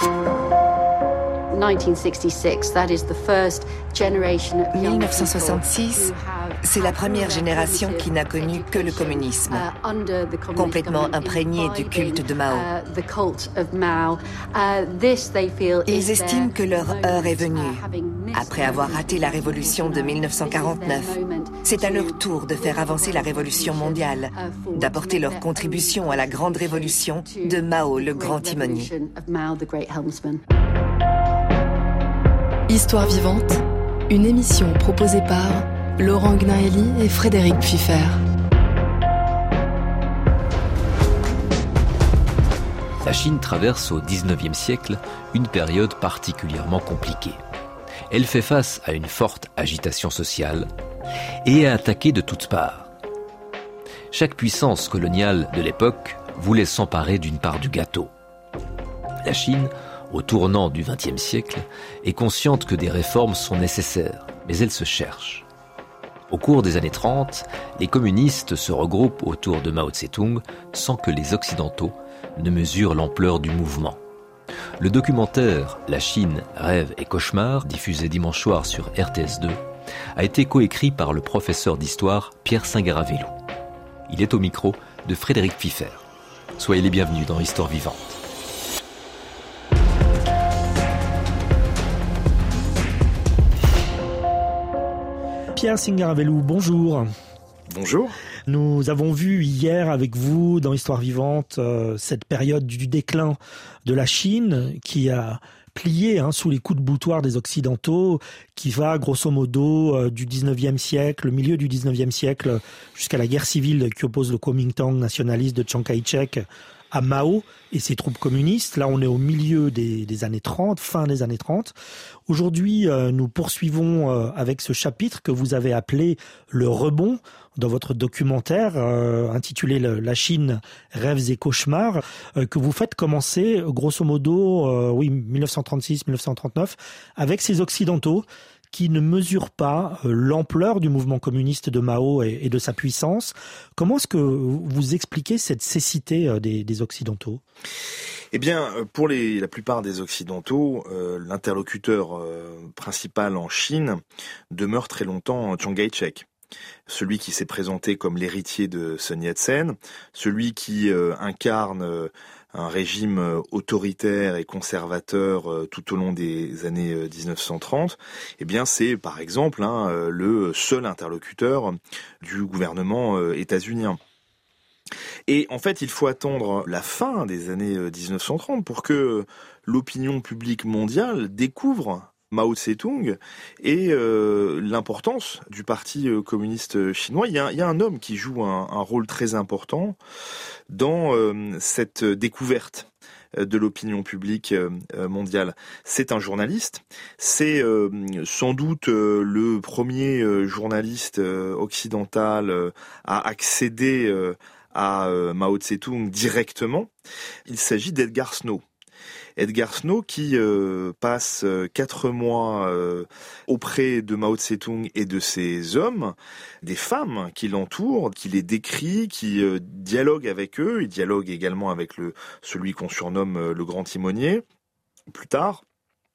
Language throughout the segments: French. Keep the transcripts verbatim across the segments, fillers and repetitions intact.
mille neuf cent soixante-six, c'est la première génération qui n'a connu que le communisme, complètement imprégnée du culte de Mao. Ils estiment que leur heure est venue. Après avoir raté la révolution de mille neuf cent quarante-neuf, c'est à leur tour de faire avancer la révolution mondiale, d'apporter leur contribution à la grande révolution de Mao, le grand timonier. Histoire vivante, une émission proposée par Laurent Gnaeli et Frédéric Pfiffer. La Chine traverse au dix-neuvième siècle une période particulièrement compliquée. Elle fait face à une forte agitation sociale et est attaquée de toutes parts. Chaque puissance coloniale de l'époque voulait s'emparer d'une part du gâteau. La Chine, au tournant du vingtième siècle, est consciente que des réformes sont nécessaires, mais elle se cherche. Au cours des années trente, les communistes se regroupent autour de Mao Tse-tung sans que les Occidentaux ne mesurent l'ampleur du mouvement. Le documentaire « La Chine, rêve et cauchemar », diffusé dimanche soir sur R T S deux, a été coécrit par le professeur d'histoire Pierre Singaravello. Il est au micro de Frédéric Pfiffer. Soyez les bienvenus dans Histoire vivante. Pierre Singaravello, bonjour. Bonjour. Nous avons vu hier avec vous dans Histoire vivante euh, cette période du déclin de la Chine qui a plié hein, sous les coups de boutoir des Occidentaux, qui va grosso modo euh, du dix-neuvième siècle, le milieu du dix-neuvième siècle, jusqu'à la guerre civile qui oppose le Kuomintang nationaliste de Chiang Kai-shek à Mao et ses troupes communistes. Là, on est au milieu des, des années trente, fin des années trente. Aujourd'hui, euh, nous poursuivons euh, avec ce chapitre que vous avez appelé « Le rebond » dans votre documentaire euh, intitulé « La Chine, rêves et cauchemars euh, » que vous faites commencer, grosso modo, euh, oui, dix-neuf cent trente-six dix-neuf cent trente-neuf, avec ces Occidentaux qui ne mesurent pas l'ampleur du mouvement communiste de Mao et de sa puissance. Comment est-ce que vous expliquez cette cécité des, des Occidentaux ? Eh bien, pour les, la plupart des Occidentaux, euh, l'interlocuteur euh, principal en Chine demeure très longtemps Chiang Kai-shek. Celui qui s'est présenté comme l'héritier de Sun Yat-sen, celui qui euh, incarne euh, un régime euh, autoritaire et conservateur euh, tout au long des années euh, dix-neuf cent trente, eh bien c'est par exemple hein, euh, le seul interlocuteur du gouvernement euh, états-unien. Et en fait, il faut attendre la fin des années dix-neuf cent trente pour que l'opinion publique mondiale découvre Mao Tse-tung et euh, l'importance du parti communiste chinois. Il y a, il y a un homme qui joue un, un rôle très important dans euh, cette découverte de l'opinion publique euh, mondiale. C'est un journaliste, c'est euh, sans doute euh, le premier euh, journaliste euh, occidental euh, à accéder euh, à euh, Mao Tse-tung directement. Il s'agit d'Edgar Snow. Edgar Snow qui euh, passe euh, quatre mois euh, auprès de Mao Tse-tung et de ses hommes, des femmes qui l'entourent, qui les décrit, qui euh, dialogue avec eux. Il dialogue également avec le celui qu'on surnomme euh, le grand timonier, plus tard.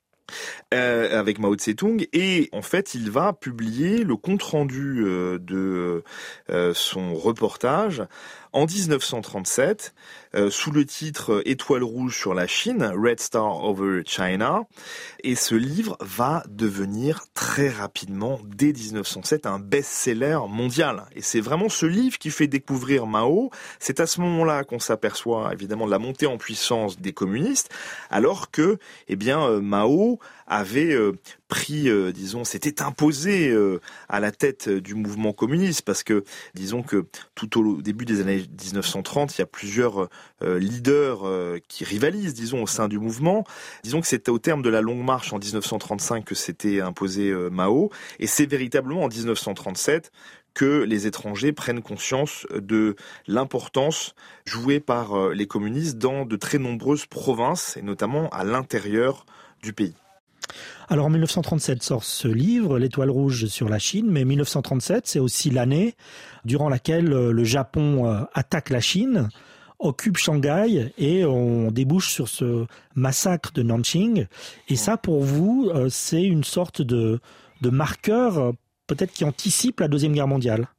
Euh, avec Mao Tse-tung, et en fait il va publier le compte-rendu euh, de euh, son reportage en dix-neuf cent trente-sept euh, sous le titre Étoile rouge sur la Chine, Red Star over China, et ce livre va devenir très rapidement dès dix-neuf cent sept un best-seller mondial, et c'est vraiment ce livre qui fait découvrir Mao. C'est à ce moment-là qu'on s'aperçoit évidemment de la montée en puissance des communistes, alors que eh bien euh, Mao avait euh, pris, euh, disons, s'était imposé euh, à la tête du mouvement communiste, parce que, disons que tout au début des années dix-neuf cent trente, il y a plusieurs euh, leaders euh, qui rivalisent, disons, au sein du mouvement. Disons que c'était au terme de la longue marche en dix-neuf cent trente-cinq que s'était imposé euh, Mao, et c'est véritablement en dix-neuf cent trente-sept que les étrangers prennent conscience de l'importance jouée par les communistes dans de très nombreuses provinces, et notamment à l'intérieur du pays. Alors en dix-neuf cent trente-sept sort ce livre, L'Étoile rouge sur la Chine, mais dix-neuf cent trente-sept, c'est aussi l'année durant laquelle le Japon attaque la Chine occupent Shanghai et on débouche sur ce massacre de Nanjing. Et ça, pour vous, c'est une sorte de, de marqueur peut-être qui anticipe la Deuxième Guerre mondiale.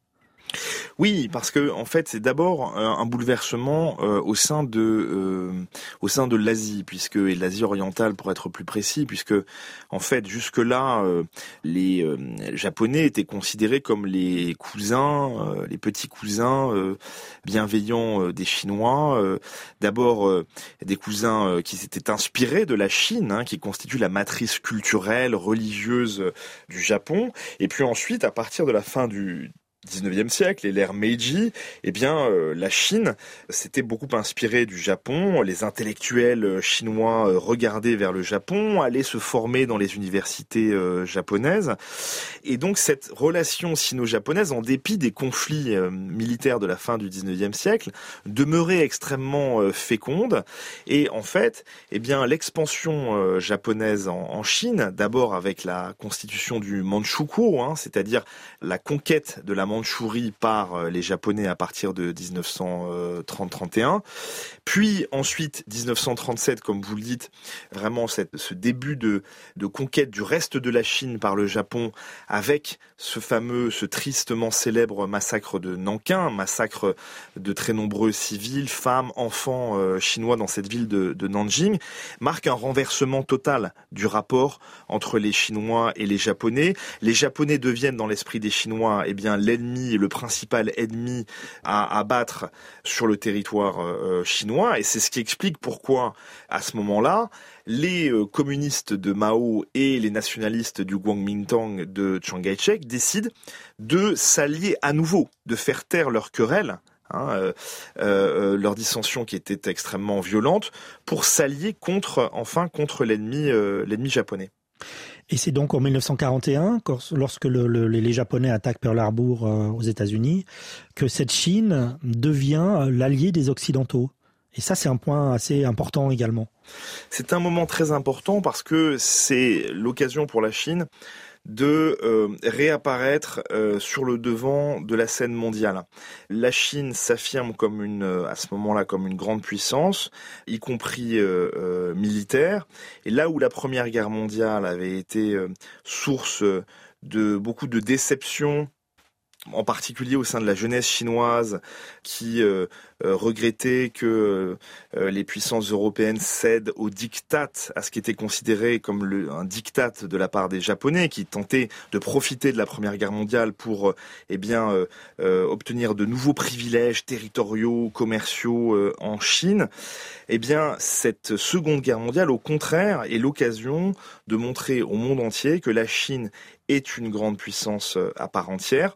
Oui, parce que en fait, c'est d'abord un bouleversement euh, au sein de euh, au sein de l'Asie, puisque et de l'Asie orientale pour être plus précis, puisque en fait jusque-là euh, les euh, Japonais étaient considérés comme les cousins, euh, les petits cousins euh, bienveillants euh, des Chinois. Euh, d'abord euh, des cousins euh, qui s'étaient inspirés de la Chine, hein, qui constitue la matrice culturelle, religieuse euh, du Japon, et puis ensuite à partir de la fin du dix-neuvième siècle et l'ère Meiji, eh bien euh, la Chine s'était beaucoup inspirée du Japon. Les intellectuels chinois euh, regardaient vers le Japon, allaient se former dans les universités euh, japonaises. Et donc cette relation sino-japonaise, en dépit des conflits euh, militaires de la fin du dix-neuvième siècle, demeurait extrêmement euh, féconde. Et en fait, eh bien l'expansion euh, japonaise en, en Chine, d'abord avec la constitution du Manchukuo, hein, c'est-à-dire la conquête de la Mandchourie par les Japonais à partir de dix-neuf cent trente trente et un, puis ensuite dix-neuf cent trente-sept, comme vous le dites, vraiment cette, ce début de, de conquête du reste de la Chine par le Japon, avec ce fameux, ce tristement célèbre massacre de Nankin, massacre de très nombreux civils, femmes, enfants euh, chinois dans cette ville de, de Nanjing, marque un renversement total du rapport entre les Chinois et les Japonais. Les Japonais deviennent dans l'esprit des Chinois, eh bien, l'ennemi, le principal ennemi à abattre sur le territoire euh, chinois. Et c'est ce qui explique pourquoi, à ce moment-là, les euh, communistes de Mao et les nationalistes du Kuomintang de Chiang Kai-shek décident de s'allier à nouveau, de faire taire leurs querelles, hein, euh, euh, leur dissension qui était extrêmement violente, pour s'allier contre, enfin, contre l'ennemi, euh, l'ennemi japonais. Et c'est donc en dix-neuf cent quarante et un, lorsque le, le, les Japonais attaquent Pearl Harbor euh, aux États-Unis, que cette Chine devient l'allié des Occidentaux. Et ça, c'est un point assez important également. C'est un moment très important parce que c'est l'occasion pour la Chine de euh, réapparaître euh, sur le devant de la scène mondiale. La Chine s'affirme comme une, à ce moment-là, comme une grande puissance, y compris euh, euh, militaire. Et là où la Première Guerre mondiale avait été euh, source de beaucoup de déceptions, en particulier au sein de la jeunesse chinoise, qui euh, euh, regrettait que euh, les puissances européennes cèdent au diktat, à ce qui était considéré comme le, un diktat de la part des Japonais, qui tentaient de profiter de la Première Guerre mondiale pour euh, eh bien euh, euh, obtenir de nouveaux privilèges territoriaux, commerciaux euh, en Chine. Eh bien, cette Seconde Guerre mondiale, au contraire, est l'occasion de montrer au monde entier que la Chine est une grande puissance euh, à part entière.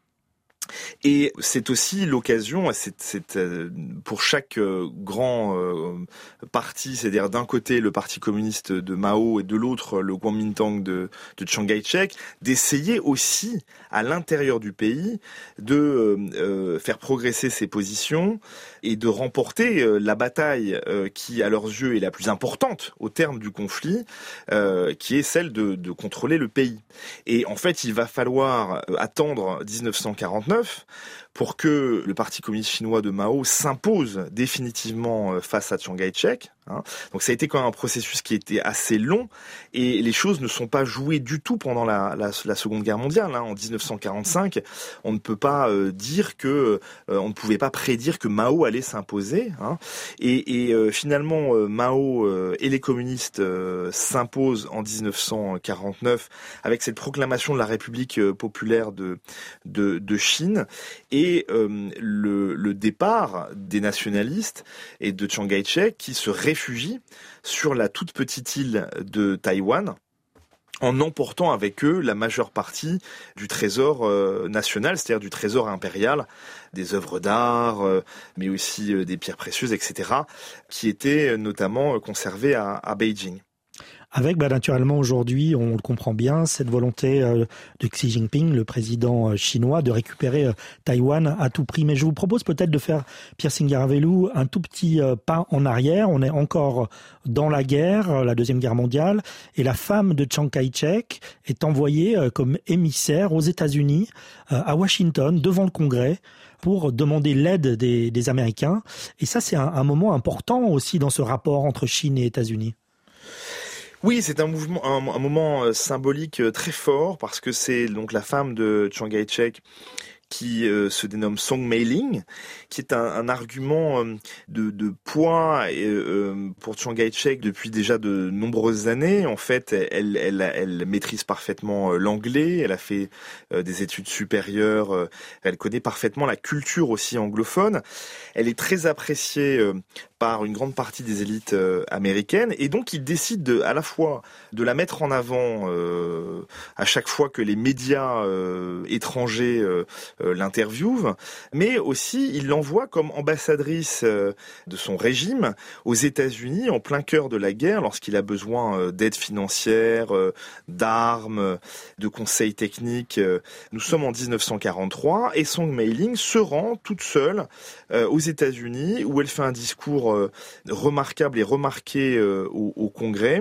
Et c'est aussi l'occasion, c'est, c'est, pour chaque grand parti, c'est-à-dire d'un côté le parti communiste de Mao et de l'autre le Kuomintang de, de Chiang Kai-shek, d'essayer aussi à l'intérieur du pays de euh, faire progresser ses positions et de remporter euh, la bataille euh, qui, à leurs yeux, est la plus importante au terme du conflit, euh, qui est celle de, de contrôler le pays. Et en fait, il va falloir attendre dix-neuf cent quarante-neuf pour que le Parti communiste chinois de Mao s'impose définitivement face à Chiang Kai-shek. Hein. Donc ça a été quand même un processus qui était assez long et les choses ne sont pas jouées du tout pendant la, la, la Seconde Guerre mondiale. Hein. En dix-neuf cent quarante-cinq, on ne peut pas euh, dire que euh, on ne pouvait pas prédire que Mao allait s'imposer. Hein. Et, et euh, finalement, euh, Mao euh, et les communistes euh, s'imposent en dix-neuf cent quarante-neuf avec cette proclamation de la République euh, populaire de, de, de Chine et euh, le, le départ des nationalistes et de Chiang Kai-shek qui se réfugient sur la toute petite île de Taïwan en emportant avec eux la majeure partie du trésor euh, national, c'est-à-dire du trésor impérial, des œuvres d'art, euh, mais aussi euh, des pierres précieuses, et cetera, qui étaient notamment conservées à, à Beijing. avec bah, naturellement aujourd'hui, on le comprend bien, cette volonté euh, de Xi Jinping, le président euh, chinois, de récupérer euh, Taïwan à tout prix. Mais je vous propose peut-être de faire, Pierre Singaravellu, un tout petit euh, pas en arrière. On est encore dans la guerre, euh, la Deuxième Guerre mondiale, et la femme de Chiang Kai-shek est envoyée euh, comme émissaire aux États-Unis, euh, à Washington, devant le Congrès, pour demander l'aide des, des Américains. Et ça, c'est un, un moment important aussi dans ce rapport entre Chine et États-Unis. Oui, c'est un mouvement, un, un moment symbolique très fort parce que c'est donc la femme de Chiang Kai-shek qui euh, se dénomme Song Mei-ling, qui est un, un argument euh, de, de poids euh, pour Chiang Kai-shek depuis déjà de nombreuses années. En fait, elle, elle, elle maîtrise parfaitement l'anglais, elle a fait euh, des études supérieures, euh, elle connaît parfaitement la culture aussi anglophone. Elle est très appréciée euh, par une grande partie des élites euh, américaines, et donc il décide de, à la fois de la mettre en avant euh, à chaque fois que les médias euh, étrangers euh, euh, l'interviewent, mais aussi il l'envoie comme ambassadrice euh, de son régime aux États-Unis en plein cœur de la guerre, lorsqu'il a besoin euh, d'aide financière, euh, d'armes, de conseils techniques. Nous sommes en dix-neuf cent quarante-trois et Song Mei-ling se rend toute seule euh, aux États-Unis, où elle fait un discours euh, remarquable et remarqué euh, au, au Congrès,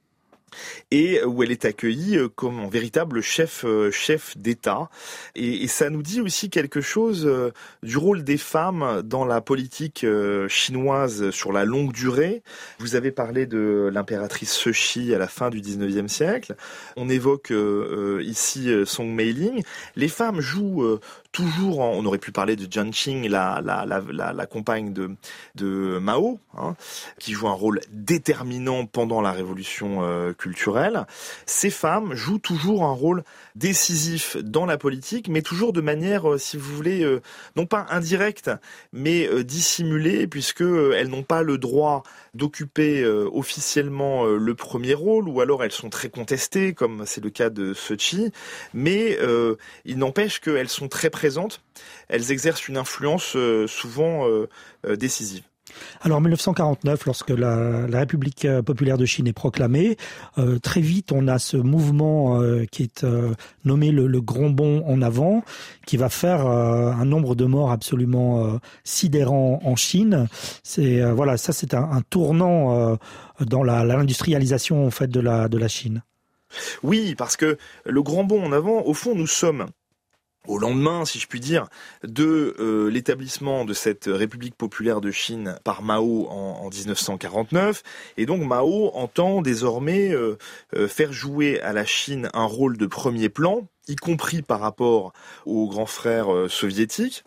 et où elle est accueillie comme un véritable chef chef d'État. Et, et ça nous dit aussi quelque chose du rôle des femmes dans la politique chinoise sur la longue durée. Vous avez parlé de l'impératrice Cixi à la fin du dix-neuvième siècle. On évoque euh, ici Song Mei-ling. Les femmes jouent euh, toujours, en, on aurait pu parler de Jiang Qing, la, la, la, la, la compagne de, de Mao, hein, qui joue un rôle déterminant pendant la révolution euh, culturelle. Ces femmes jouent toujours un rôle décisif dans la politique, mais toujours de manière, euh, si vous voulez, euh, non pas indirecte, mais euh, dissimulée, puisque euh, elles n'ont pas le droit d'occuper euh, officiellement euh, le premier rôle, ou alors elles sont très contestées, comme c'est le cas de Cixi, mais euh, il n'empêche qu'elles sont très présentes, elles exercent une influence euh, souvent euh, euh, décisive. Alors en mille neuf cent quarante-neuf, lorsque la, la République populaire de Chine est proclamée, euh, très vite on a ce mouvement euh, qui est euh, nommé le, le Grand Bond en avant, qui va faire euh, un nombre de morts absolument euh, sidérant en Chine. C'est euh, voilà, ça c'est un, un tournant euh, dans la, l'industrialisation en fait de la de la Chine. Oui, parce que le Grand Bond en avant, au fond, nous sommes au lendemain, si je puis dire, de euh, l'établissement de cette République populaire de Chine par Mao en, en dix-neuf cent quarante-neuf. Et donc Mao entend désormais euh, euh, faire jouer à la Chine un rôle de premier plan, y compris par rapport aux grands frères euh, soviétiques.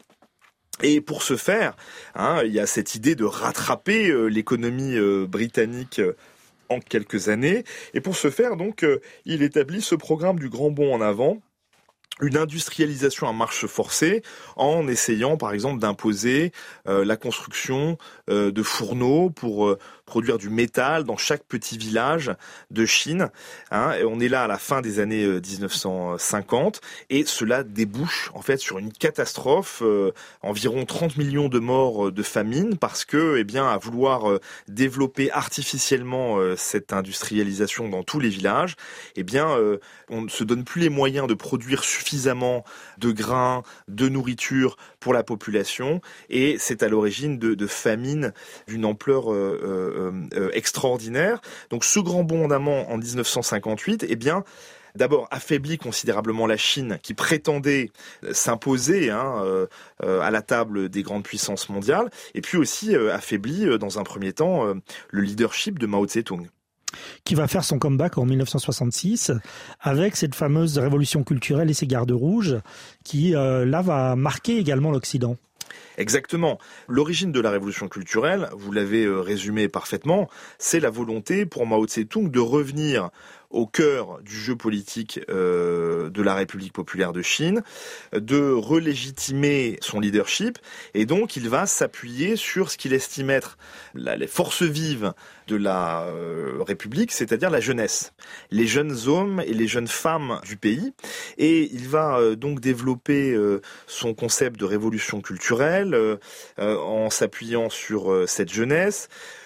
Et pour ce faire, hein, il y a cette idée de rattraper euh, l'économie euh, britannique euh, en quelques années. Et pour ce faire, donc, euh, il établit ce programme du Grand Bond en avant, une industrialisation à marche forcée, en essayant par exemple d'imposer euh, la construction euh, de fourneaux pour euh, produire du métal dans chaque petit village de Chine. Hein, et on est là à la fin des années euh, dix-neuf cent cinquante, et cela débouche en fait sur une catastrophe, euh, environ trente millions de morts de famine, parce que, eh bien, à vouloir euh, développer artificiellement euh, cette industrialisation dans tous les villages, eh bien, euh, on ne se donne plus les moyens de produire suffisamment de grains, de nourriture pour la population, et c'est à l'origine de, de famines d'une ampleur euh, euh, euh, extraordinaire. Donc ce grand bond en amont en dix-neuf cent cinquante-huit, eh bien, d'abord affaiblit considérablement la Chine, qui prétendait s'imposer hein, euh, euh, à la table des grandes puissances mondiales, et puis aussi euh, affaiblit euh, dans un premier temps euh, le leadership de Mao Tse-tung, qui va faire son comeback en mille neuf cent soixante-six avec cette fameuse révolution culturelle et ses gardes rouges qui, euh, là, va marquer également l'Occident. Exactement. L'origine de la révolution culturelle, vous l'avez résumé parfaitement, c'est la volonté pour Mao Tse-tung de revenir au cœur du jeu politique euh, de la République populaire de Chine, de relégitimer son leadership, et donc il va s'appuyer sur ce qu'il estime être la, les forces vives de la euh, République, c'est-à-dire la jeunesse, les jeunes hommes et les jeunes femmes du pays, et il va euh, donc développer euh, son concept de révolution culturelle euh, euh, en s'appuyant sur euh, cette jeunesse,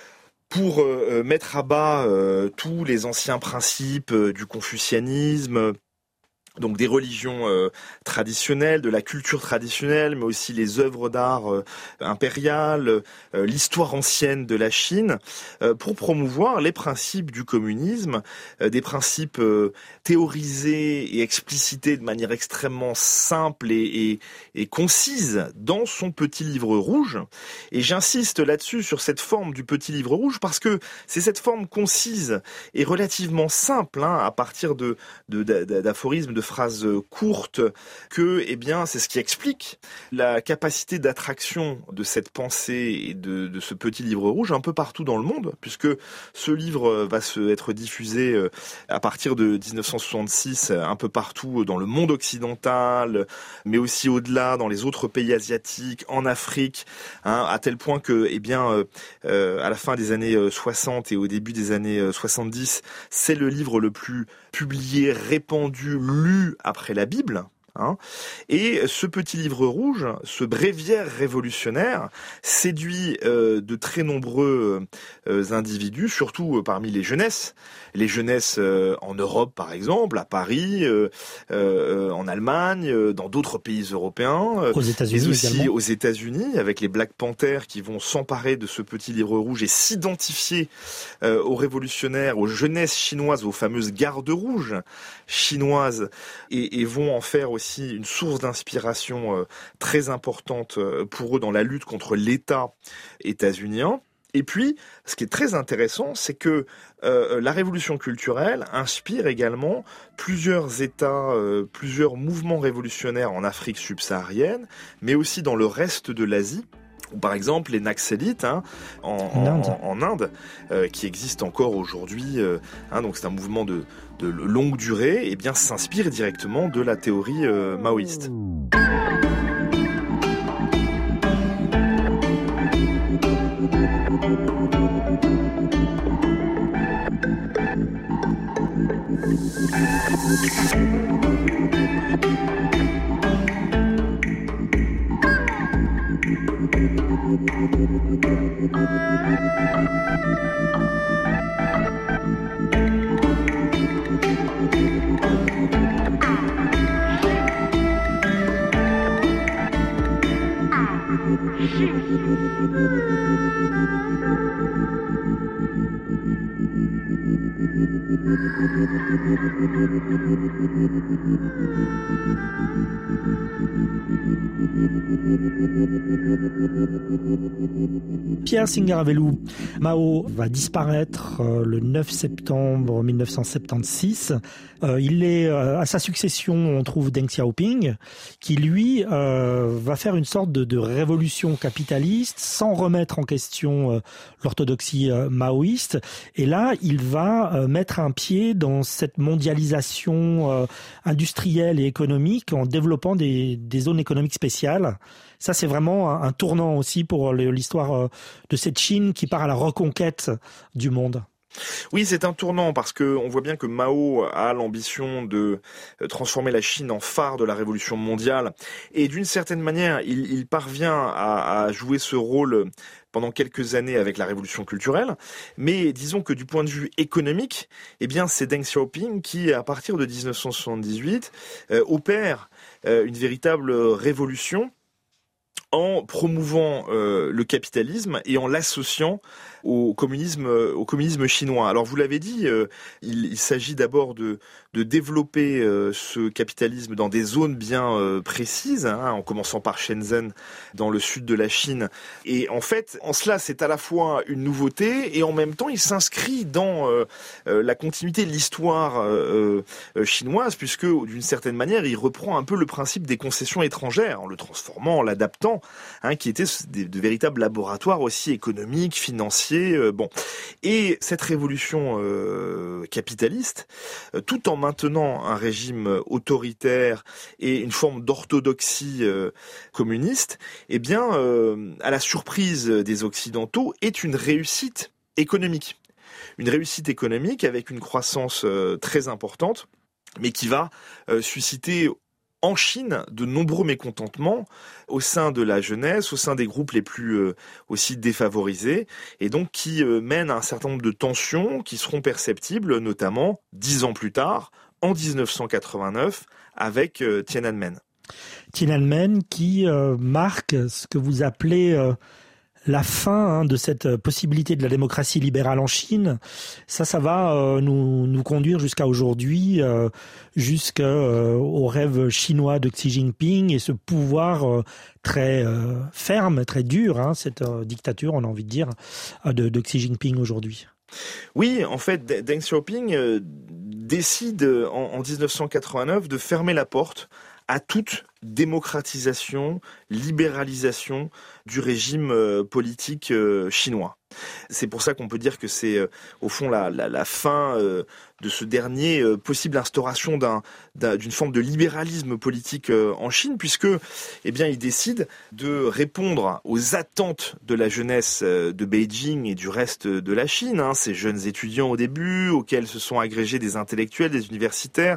pour euh, mettre à bas euh, tous les anciens principes euh, du confucianisme, donc des religions euh, traditionnelles, de la culture traditionnelle, mais aussi les œuvres d'art euh, impériales, euh, l'histoire ancienne de la Chine, euh, pour promouvoir les principes du communisme, euh, des principes euh, théorisés et explicités de manière extrêmement simple et, et, et concise dans son petit livre rouge. Et j'insiste là-dessus, sur cette forme du petit livre rouge, parce que c'est cette forme concise et relativement simple, hein, à partir de, de, de, d'aphorismes, de phrases courtes, que, eh bien, c'est ce qui explique la capacité d'attraction de cette pensée et de, de ce petit livre rouge un peu partout dans le monde, puisque ce livre va se être diffusé à partir de dix-neuf cent soixante-six un peu partout dans le monde occidental, mais aussi au-delà, dans les autres pays asiatiques, en Afrique, hein, à tel point que, eh bien, euh, à la fin des années soixante et au début des années soixante-dix, c'est le livre le plus publié, répandu, lu après la Bible. Hein. Et ce petit livre rouge, ce bréviaire révolutionnaire, séduit euh, de très nombreux euh, individus, surtout euh, parmi les jeunesses. Les jeunesses euh, en Europe, par exemple, à Paris, euh, euh, en Allemagne, euh, dans d'autres pays européens, euh, aux États-Unis, mais aussi également. aux États-Unis, avec les Black Panthers qui vont s'emparer de ce petit livre rouge et s'identifier euh, aux révolutionnaires, aux jeunesses chinoises, aux fameuses gardes rouges chinoises, et, et vont en faire aussi une source d'inspiration euh, très importante euh, pour eux dans la lutte contre l'État états-unien. Et puis, ce qui est très intéressant, c'est que euh, la révolution culturelle inspire également plusieurs États, euh, plusieurs mouvements révolutionnaires en Afrique subsaharienne, mais aussi dans le reste de l'Asie. Ou par exemple les Naxalites, hein, en, en, Inde, en, en Inde euh, qui existe encore aujourd'hui. Euh, hein, donc c'est un mouvement de, de longue durée, et bien s'inspire directement de la théorie euh, maoïste. Pierre Singaravelu, Mao va disparaître euh, le neuf septembre mille neuf cent soixante-seize. Euh, il est euh, à sa succession, on trouve Deng Xiaoping, qui lui euh, va faire une sorte de, de révolution capitaliste sans remettre en question euh, l'orthodoxie euh, maoïste. Et là, il va euh, mettre un pied dans cette mondialisation euh, industrielle et économique en développant des, des zones économiques spéciales. Ça, c'est vraiment un, un tournant aussi pour l'histoire euh, de cette Chine qui part à la reconquête du monde. Oui, c'est un tournant parce que on voit bien que Mao a l'ambition de transformer la Chine en phare de la révolution mondiale, et d'une certaine manière, il, il parvient à, à jouer ce rôle pendant quelques années avec la révolution culturelle. Mais disons que du point de vue économique, eh bien, c'est Deng Xiaoping qui, à partir de dix-neuf cent soixante-dix-huit, euh, opère euh, une véritable révolution en promouvant euh, le capitalisme et en l'associant au communisme, au communisme chinois. Alors vous l'avez dit, euh, il, il s'agit d'abord de, de développer euh, ce capitalisme dans des zones bien euh, précises, hein, en commençant par Shenzhen, dans le sud de la Chine. Et en fait, en cela, c'est à la fois une nouveauté et en même temps, il s'inscrit dans euh, euh, la continuité de l'histoire euh, euh, chinoise, puisque d'une certaine manière, il reprend un peu le principe des concessions étrangères, en le transformant, en l'adaptant, hein, qui étaient de, de véritables laboratoires aussi économiques, financiers. Euh, bon. Et cette révolution euh, capitaliste, euh, tout en maintenant un régime autoritaire et une forme d'orthodoxie euh, communiste, eh bien, euh, à la surprise des Occidentaux, est une réussite économique. Une réussite économique avec une croissance euh, très importante, mais qui va euh, susciter en Chine de nombreux mécontentements au sein de la jeunesse, au sein des groupes les plus euh, aussi défavorisés, et donc qui euh, mènent à un certain nombre de tensions qui seront perceptibles, notamment dix ans plus tard, en dix-neuf cent quatre-vingt-neuf, avec euh, Tiananmen. Tiananmen qui euh, marque ce que vous appelez euh, la fin hein, de cette possibilité de la démocratie libérale en Chine. Ça, ça va euh, nous, nous conduire jusqu'à aujourd'hui, euh, jusqu'au euh, rêve chinois de Xi Jinping et ce pouvoir euh, très euh, ferme, très dur, hein, cette euh, dictature, on a envie de dire, euh, de, de Xi Jinping aujourd'hui. Oui, en fait, Deng Xiaoping euh, décide en, en dix-neuf cent quatre-vingt-neuf de fermer la porte à toute démocratisation, libéralisation du régime euh, politique euh, chinois. C'est pour ça qu'on peut dire que c'est euh, au fond la, la, la fin euh, de ce dernier, euh, possible instauration d'un, d'un, d'une forme de libéralisme politique euh, en Chine, puisque eh bien, il décide de répondre aux attentes de la jeunesse euh, de Beijing et du reste de la Chine, hein, ces jeunes étudiants au début, auxquels se sont agrégés des intellectuels, des universitaires.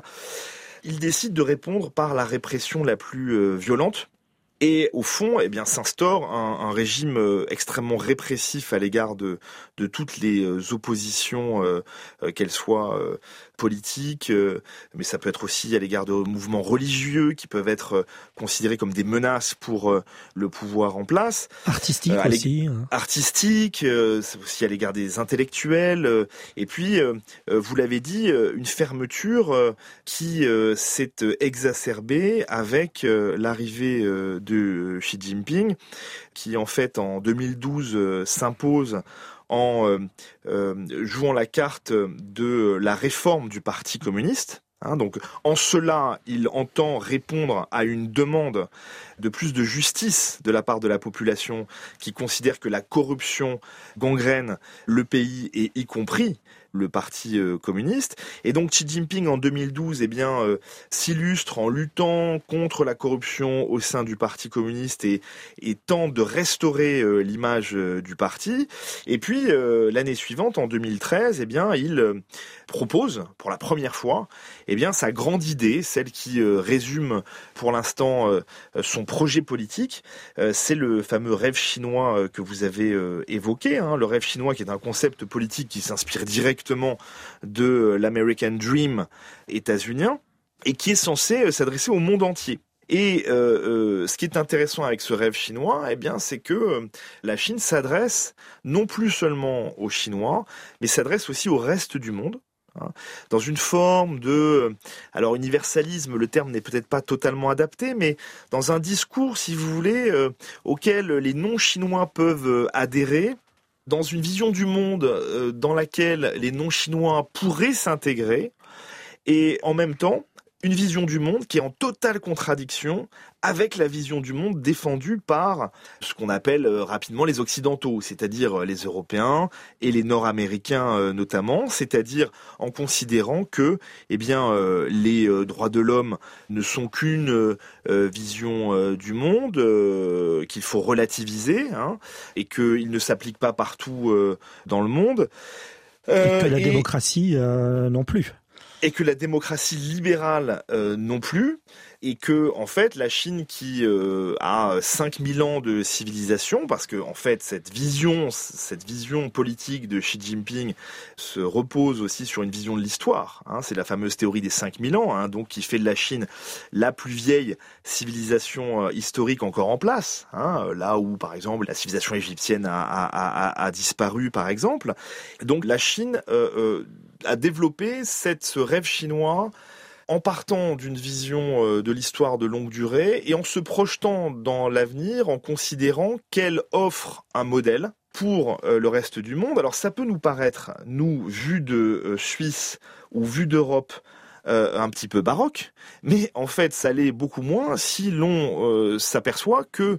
Il décide de répondre par la répression la plus euh, violente. Et au fond, eh bien, s'instaure un, un régime euh, extrêmement répressif à l'égard de, de toutes les euh, oppositions, euh, euh, qu'elles soient euh, politiques, euh, mais ça peut être aussi à l'égard de mouvements religieux qui peuvent être euh, considérés comme des menaces pour euh, le pouvoir en place. Artistique euh, aussi. Hein. Artistique, euh, c'est aussi à l'égard des intellectuels. Euh, et puis, euh, vous l'avez dit, euh, une fermeture euh, qui euh, s'est exacerbée avec euh, l'arrivée euh, de de Xi Jinping, qui en fait en deux mille douze euh, s'impose en euh, euh, jouant la carte de la réforme du Parti communiste. Hein, donc, en cela, il entend répondre à une demande de plus de justice de la part de la population qui considère que la corruption gangrène le pays et y compris le Parti euh, communiste. Et donc Xi Jinping en deux mille douze eh bien, euh, s'illustre en luttant contre la corruption au sein du Parti communiste et, et tente de restaurer euh, l'image euh, du parti. Et puis euh, l'année suivante, en deux mille treize, eh bien, il euh, propose pour la première fois eh bien, sa grande idée, celle qui euh, résume pour l'instant euh, son projet politique. Euh, c'est le fameux rêve chinois euh, que vous avez euh, évoqué, hein, le rêve chinois qui est un concept politique qui s'inspire directement de l'American Dream états-unien et qui est censé s'adresser au monde entier. Et euh, euh, ce qui est intéressant avec ce rêve chinois, eh bien, c'est que euh, la Chine s'adresse non plus seulement aux Chinois, mais s'adresse aussi au reste du monde. Hein, dans une forme de, alors universalisme, le terme n'est peut-être pas totalement adapté, mais dans un discours, si vous voulez, euh, auquel les non-chinois peuvent euh, adhérer, dans une vision du monde euh, dans laquelle les non-chinois pourraient s'intégrer, et en même temps, une vision du monde qui est en totale contradiction avec la vision du monde défendue par ce qu'on appelle euh, rapidement les Occidentaux, c'est-à-dire euh, les Européens et les Nord-Américains euh, notamment, c'est-à-dire en considérant que eh bien, euh, les euh, droits de l'homme ne sont qu'une euh, vision euh, du monde, euh, qu'il faut relativiser, hein, et qu'ils ne s'appliquent pas partout euh, dans le monde. Euh, et que la et... démocratie euh, non plus. Et que la démocratie libérale euh, non plus, et que en fait la Chine qui euh, a cinq mille ans de civilisation, parce que en fait cette vision, cette vision politique de Xi Jinping se repose aussi sur une vision de l'histoire. Hein, c'est la fameuse théorie des cinq mille ans, hein, donc qui fait de la Chine la plus vieille civilisation euh, historique encore en place. Hein, là où par exemple la civilisation égyptienne a, a, a, a disparu par exemple. Donc la Chine euh, euh, a développé cette, ce rêve chinois en partant d'une vision de l'histoire de longue durée et en se projetant dans l'avenir, en considérant qu'elle offre un modèle pour le reste du monde. Alors ça peut nous paraître, nous, vus de Suisse ou vus d'Europe, Euh, un petit peu baroque, mais en fait ça l'est beaucoup moins si l'on euh, s'aperçoit que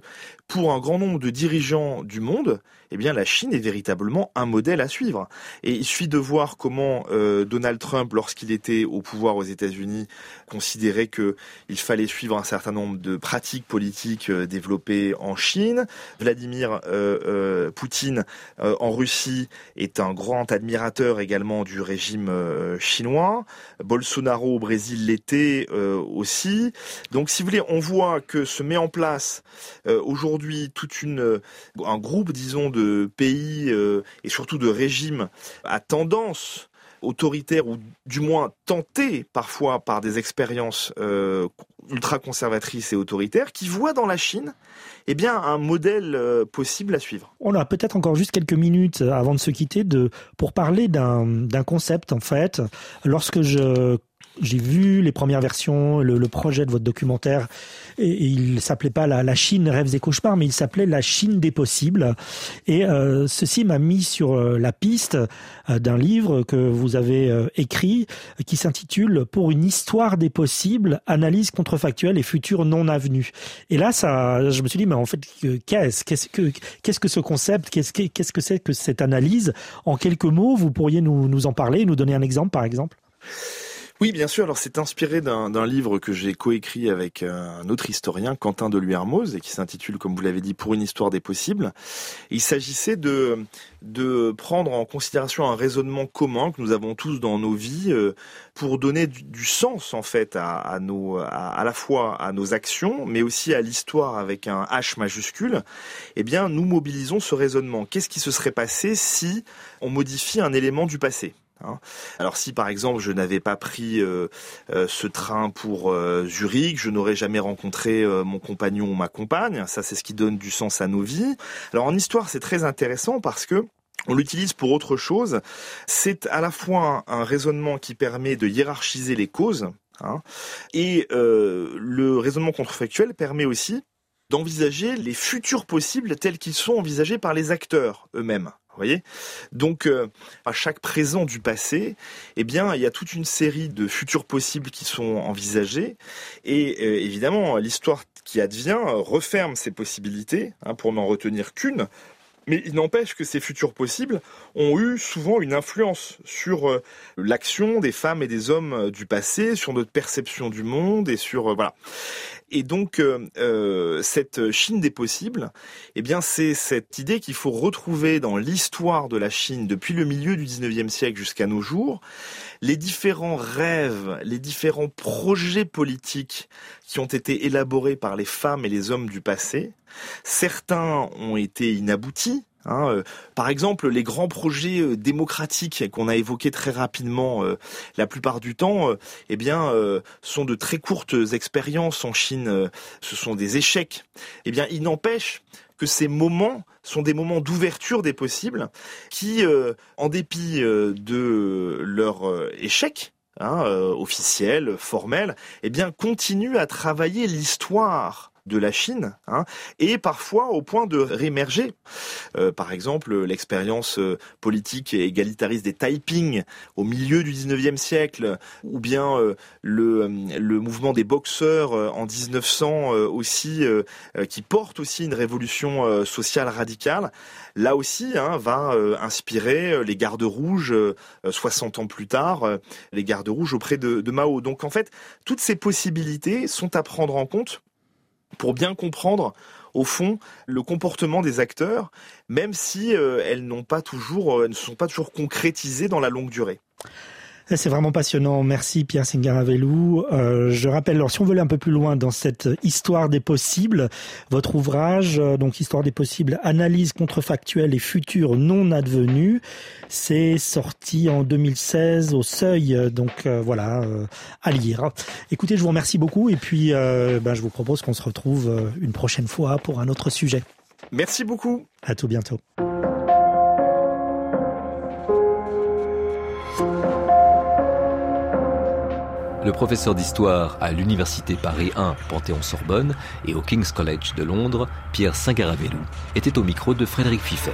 pour un grand nombre de dirigeants du monde, eh bien, la Chine est véritablement un modèle à suivre. Et il suffit de voir comment euh, Donald Trump, lorsqu'il était au pouvoir aux États-Unis, considérait qu'il fallait suivre un certain nombre de pratiques politiques euh, développées en Chine. Vladimir euh, euh, Poutine euh, en Russie est un grand admirateur également du régime euh, chinois. Bolsonaro au Brésil l'était euh, aussi. Donc, si vous voulez, on voit que se met en place euh, aujourd'hui toute une un groupe, disons, de pays euh, et surtout de régimes à tendance autoritaire, ou du moins tentés parfois par des expériences euh, ultra-conservatrices et autoritaires, qui voient dans la Chine eh bien, un modèle euh, possible à suivre. On a peut-être encore juste quelques minutes avant de se quitter de, pour parler d'un, d'un concept, en fait. Lorsque je... J'ai vu les premières versions, le, le projet de votre documentaire, et, et il s'appelait pas la, la Chine rêves et cauchemars, mais il s'appelait la Chine des possibles. Et euh, ceci m'a mis sur euh, la piste euh, d'un livre que vous avez euh, écrit, euh, qui s'intitule « Pour une histoire des possibles, analyse contrefactuelle et futur non avenu ». Et là, ça, je me suis dit, mais en fait, qu'est-ce, qu'est-ce que, qu'est-ce que ce concept, qu'est-ce que, qu'est-ce que c'est que cette analyse ? En quelques mots, vous pourriez nous, nous en parler, nous donner un exemple, par exemple ? Oui, bien sûr. Alors, c'est inspiré d'un, d'un livre que j'ai coécrit avec un autre historien, Quentin Deluy-Hermoz, et qui s'intitule, comme vous l'avez dit, Pour une histoire des possibles. Il s'agissait de de prendre en considération un raisonnement commun que nous avons tous dans nos vies euh, pour donner du, du sens, en fait, à, à nos, à, à la fois à nos actions, mais aussi à l'histoire avec un H majuscule. Eh bien, nous mobilisons ce raisonnement. Qu'est-ce qui se serait passé si on modifie un élément du passé ? Hein. Alors si par exemple je n'avais pas pris euh, euh, ce train pour euh, Zurich, je n'aurais jamais rencontré euh, mon compagnon ou ma compagne. Ça, c'est ce qui donne du sens à nos vies. Alors en histoire, c'est très intéressant parce que on l'utilise pour autre chose. C'est à la fois un, un raisonnement qui permet de hiérarchiser les causes, hein, et euh, le raisonnement contrefactuel permet aussi d'envisager les futurs possibles tels qu'ils sont envisagés par les acteurs eux-mêmes. Vous voyez ? Donc, euh, à chaque présent du passé, eh bien, il y a toute une série de futurs possibles qui sont envisagés. Et euh, évidemment, l'histoire qui advient referme ces possibilités, hein, pour n'en retenir qu'une. Mais il n'empêche que ces futurs possibles ont eu souvent une influence sur euh, l'action des femmes et des hommes du passé, sur notre perception du monde et sur euh, voilà. Et donc euh, euh, cette Chine des possibles, eh bien c'est cette idée qu'il faut retrouver dans l'histoire de la Chine depuis le milieu du dix-neuvième siècle jusqu'à nos jours, les différents rêves, les différents projets politiques qui ont été élaborés par les femmes et les hommes du passé. Certains ont été inaboutis. Hein, euh, par exemple, les grands projets euh, démocratiques qu'on a évoqués très rapidement, euh, la plupart du temps, euh, eh bien, euh, sont de très courtes expériences en Chine. Euh, ce sont des échecs. Eh bien, il n'empêche que ces moments sont des moments d'ouverture des possibles, qui, euh, en dépit euh, de leur euh, échec, hein, euh, officiel, formel, eh bien, continuent à travailler l'histoire de la Chine, hein, et parfois au point de réémerger. Euh, par exemple, l'expérience euh, politique et égalitariste des Taiping au milieu du dix-neuvième siècle, ou bien euh, le, le mouvement des boxeurs euh, en dix-neuf cents euh, aussi, euh, euh, qui porte aussi une révolution euh, sociale radicale. Là aussi, hein, va euh, inspirer les gardes rouges euh, soixante ans plus tard, euh, les gardes rouges auprès de, de Mao. Donc en fait, toutes ces possibilités sont à prendre en compte pour bien comprendre, au fond, le comportement des acteurs, même si euh, elles n'ont pas toujours, euh, ne sont pas toujours concrétisées dans la longue durée. C'est vraiment passionnant. Merci Pierre Singaravelou. Euh, je rappelle, alors si on veut aller un peu plus loin dans cette histoire des possibles, votre ouvrage, euh, donc Histoire des possibles, analyse contrefactuelle et futur non advenu, c'est sorti en deux mille seize au Seuil, donc euh, voilà, euh, à lire. Écoutez, je vous remercie beaucoup et puis euh, ben, je vous propose qu'on se retrouve euh, une prochaine fois pour un autre sujet. Merci beaucoup. À tout bientôt. Le professeur d'histoire à l'université Paris un Panthéon-Sorbonne et au King's College de Londres, Pierre Singaravelou, était au micro de Frédéric Fiffet.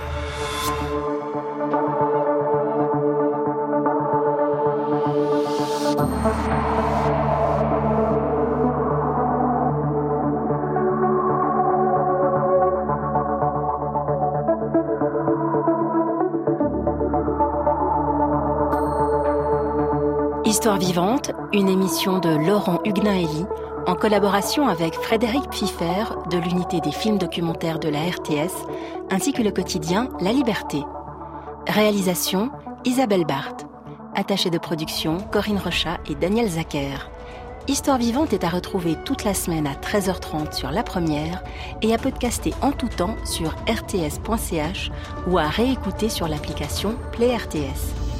Histoire vivante, une émission de Laurent Huguenin-Hélie, en collaboration avec Frédéric Pfiffer de l'unité des films documentaires de la R T S, ainsi que le quotidien La Liberté. Réalisation, Isabelle Barthes. Attachée de production, Corinne Rochat et Daniel Zacher. Histoire vivante est à retrouver toute la semaine à treize heures trente sur La Première et à podcaster en tout temps sur r t s point c h ou à réécouter sur l'application Play R T S.